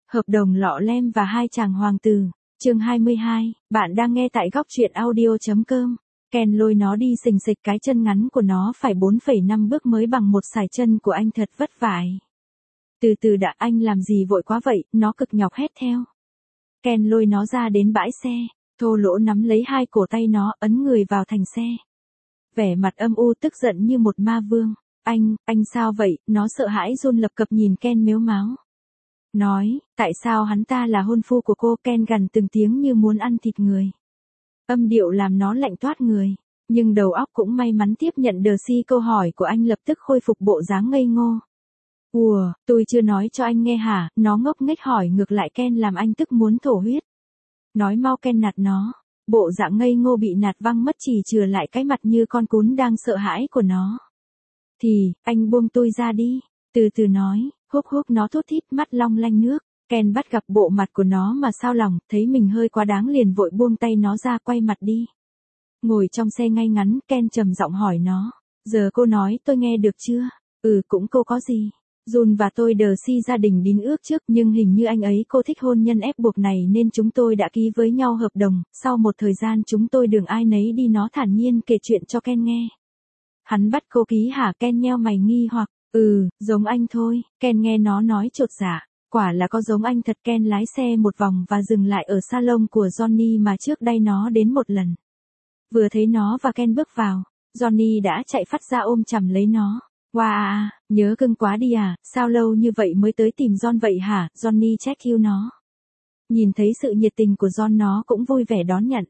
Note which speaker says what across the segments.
Speaker 1: Hợp đồng lọ lem và hai chàng hoàng tử. Chương 22, bạn đang nghe tại góc truyện audio.com. Ken lôi nó đi xình xịch, cái chân ngắn của nó phải 4,5 bước mới bằng một sải chân của anh, thật vất vả. Từ từ đã, anh làm gì vội quá vậy, nó cực nhọc hét theo. Ken lôi nó ra đến bãi xe, thô lỗ nắm lấy hai cổ tay nó, ấn người vào thành xe. Vẻ mặt âm u tức giận như một ma vương. Anh sao vậy? Nó sợ hãi run lập cập nhìn Ken mếu máo. Nói, tại sao hắn ta là hôn phu của cô? Ken gằn từng tiếng như muốn ăn thịt người. Âm điệu làm nó lạnh toát người, nhưng đầu óc cũng may mắn tiếp nhận Darcy câu hỏi của anh, lập tức khôi phục bộ dáng ngây ngô. Ủa, tôi chưa nói cho anh nghe hả? Nó ngốc nghếch hỏi ngược lại Ken, làm anh tức muốn thổ huyết. Nói mau, Ken nạt nó. Bộ dạng ngây ngô bị nạt văng mất, chỉ chừa lại cái mặt như con cún đang sợ hãi của nó. Thì, anh buông tôi ra đi. Từ từ nói, húc nó thút thít, mắt long lanh nước. Ken bắt gặp bộ mặt của nó mà sao lòng, thấy mình hơi quá đáng liền vội buông tay nó ra, quay mặt đi. Ngồi trong xe ngay ngắn, Ken trầm giọng hỏi nó. Giờ cô nói tôi nghe được chưa? Cũng cô có gì? Jun và tôi Darcy gia đình đính ước trước, nhưng hình như anh ấy cô thích hôn nhân ép buộc này nên chúng tôi đã ký với nhau hợp đồng. Sau một thời gian chúng tôi đường ai nấy đi, nó thản nhiên kể chuyện cho Ken nghe. Hắn bắt cô ký hả? Ken nheo mày nghi hoặc. Giống anh thôi. Ken nghe nó nói chột dạ. Quả là có giống anh thật. Ken lái xe một vòng và dừng lại ở salon của Johnny mà trước đây nó đến một lần. Vừa thấy nó và Ken bước vào, Johnny đã chạy phắt ra ôm chầm lấy nó. Wow, nhớ cưng quá đi à, sao lâu như vậy mới tới tìm John vậy hả? Johnny check yêu nó. Nhìn thấy sự nhiệt tình của John, nó cũng vui vẻ đón nhận.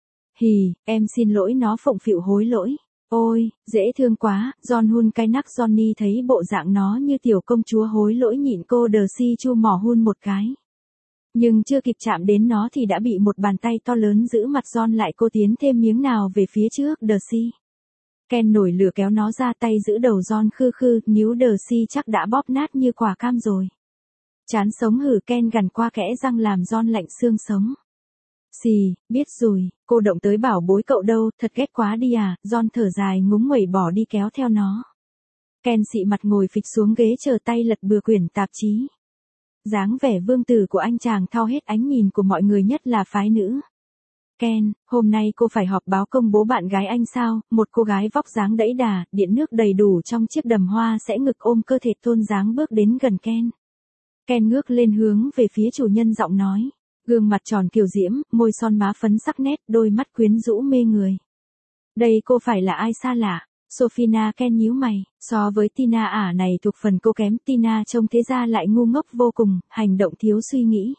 Speaker 1: Em xin lỗi, nó phụng phịu hối lỗi. Ôi, dễ thương quá. John hun cái nắc Johnny, thấy bộ dạng nó như tiểu công chúa hối lỗi, nhịn cô Darcy chu mỏ hun một cái. Nhưng chưa kịp chạm đến nó thì đã bị một bàn tay to lớn giữ mặt John lại. Cô tiến thêm miếng nào về phía trước Darcy. Ken nổi lửa kéo nó ra, tay giữ đầu John khư, níu Darcy chắc đã bóp nát như quả cam rồi. Chán sống hử, Ken gằn qua kẽ răng làm John lạnh xương sống. Biết rồi, cô động tới bảo bối cậu đâu, thật ghét quá đi à? John thở dài ngúng nguẩy bỏ đi kéo theo nó. Ken xị mặt ngồi phịch xuống ghế chờ tay lật bừa quyển tạp chí. Dáng vẻ vương tử của anh chàng thao hết ánh nhìn của mọi người, nhất là phái nữ. Ken, hôm nay cô phải họp báo công bố bạn gái anh sao? Một cô gái vóc dáng đẫy đà, điện nước đầy đủ trong chiếc đầm hoa sẽ ngực ôm cơ thể tôn dáng bước đến gần Ken. Ken ngước lên hướng về phía chủ nhân, giọng nói. Gương mặt tròn kiều diễm, môi son má phấn sắc nét, đôi mắt quyến rũ mê người. Đây cô phải là ai xa lạ? Sophina. Ken nhíu mày, so với Tina ả này thuộc phần cô kém. Tina trông thế ra lại ngu ngốc vô cùng, hành động thiếu suy nghĩ.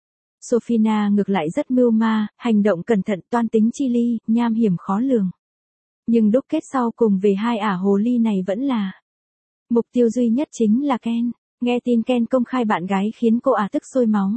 Speaker 1: Sophina ngược lại rất mưu ma, hành động cẩn thận, toan tính chi ly, nham hiểm khó lường. Nhưng đúc kết sau cùng về hai ả hồ ly này vẫn là mục tiêu duy nhất chính là Ken. Nghe tin Ken công khai bạn gái khiến cô ả tức sôi máu.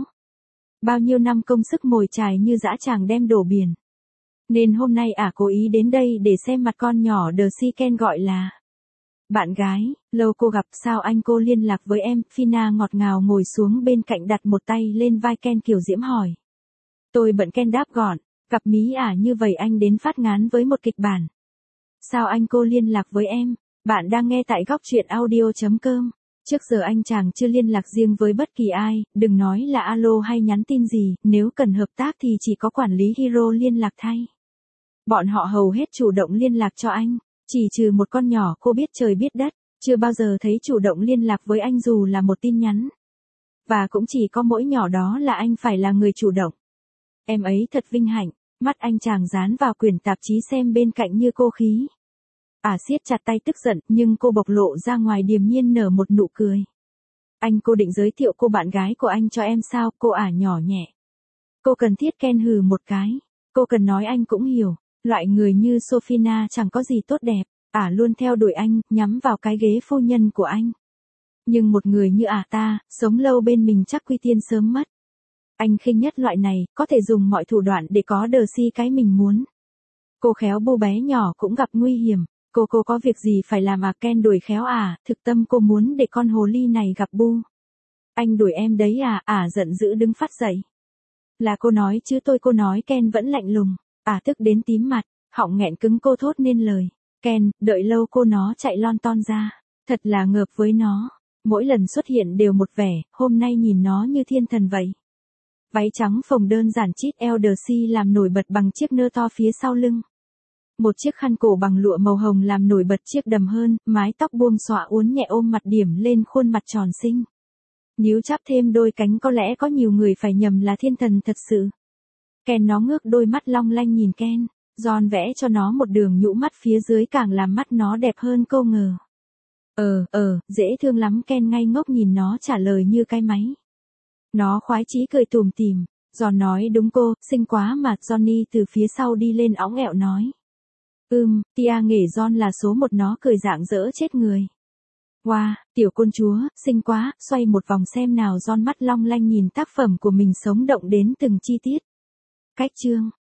Speaker 1: Bao nhiêu năm công sức mồi chài như dã tràng đem đổ biển. Nên hôm nay ả cố ý đến đây để xem mặt con nhỏ Darcy. Ken gọi là bạn gái, lâu cô gặp, sao anh cô liên lạc với em? Fina ngọt ngào ngồi xuống bên cạnh, đặt một tay lên vai Ken kiều diễm hỏi. Tôi bận. Ken đáp gọn. Gặp mí ả như vậy anh đến phát ngán với một kịch bản. Sao anh cô liên lạc với em? Bạn đang nghe tại góc truyện audio.com. Trước giờ anh chàng chưa liên lạc riêng với bất kỳ ai, đừng nói là alo hay nhắn tin gì, nếu cần hợp tác thì chỉ có quản lý Hiro liên lạc thay. Bọn họ hầu hết chủ động liên lạc cho anh, chỉ trừ một con nhỏ cô biết trời biết đất, chưa bao giờ thấy chủ động liên lạc với anh dù là một tin nhắn. Và cũng chỉ có mỗi nhỏ đó là anh phải là người chủ động. Em ấy thật vinh hạnh. Mắt anh chàng dán vào quyển tạp chí xem bên cạnh như cô khí. Siết chặt tay tức giận, nhưng cô bộc lộ ra ngoài điềm nhiên nở một nụ cười. Anh cô định giới thiệu cô bạn gái của anh cho em sao? Cô nhỏ nhẹ. Cô cần thiết. Ken hừ một cái. Cô cần nói anh cũng hiểu. Loại người như Sophina chẳng có gì tốt đẹp. Luôn theo đuổi anh, nhắm vào cái ghế phu nhân của anh. Nhưng một người như ta, sống lâu bên mình chắc quy tiên sớm mất. Anh khinh nhất loại này, có thể dùng mọi thủ đoạn để có Darcy cái mình muốn. Cô khéo bu bé nhỏ cũng gặp nguy hiểm. Cô có việc gì phải làm Ken đuổi khéo thực tâm cô muốn để con hồ ly này gặp bu. Anh đuổi em đấy giận dữ đứng phát dậy. Là cô nói chứ tôi. Cô nói. Ken vẫn lạnh lùng. Tức đến tím mặt, họng nghẹn cứng, cô thốt nên lời. Ken, đợi lâu cô nó chạy lon ton ra. Thật là ngợp với nó. Mỗi lần xuất hiện đều một vẻ, hôm nay nhìn nó như thiên thần vậy. Váy trắng phồng đơn giản chít Eldersea làm nổi bật bằng chiếc nơ to phía sau lưng. Một chiếc khăn cổ bằng lụa màu hồng làm nổi bật chiếc đầm hơn, mái tóc buông xõa uốn nhẹ ôm mặt điểm lên khuôn mặt tròn xinh. Níu chắp thêm đôi cánh có lẽ có nhiều người phải nhầm là thiên thần thật sự. Ken nó ngước đôi mắt long lanh nhìn Ken, John vẽ cho nó một đường nhũ mắt phía dưới càng làm mắt nó đẹp hơn câu ngờ. Dễ thương lắm, Ken ngây ngốc nhìn nó trả lời như cái máy. Nó khoái chí cười tủm tỉm, John nói đúng cô, xinh quá mà, Johnny từ phía sau đi lên óng ẹo nói. Tia nghề John là số một, nó cười rạng rỡ chết người. Wow, tiểu công chúa, xinh quá, xoay một vòng xem nào, John mắt long lanh nhìn tác phẩm của mình sống động đến từng chi tiết. Cách chương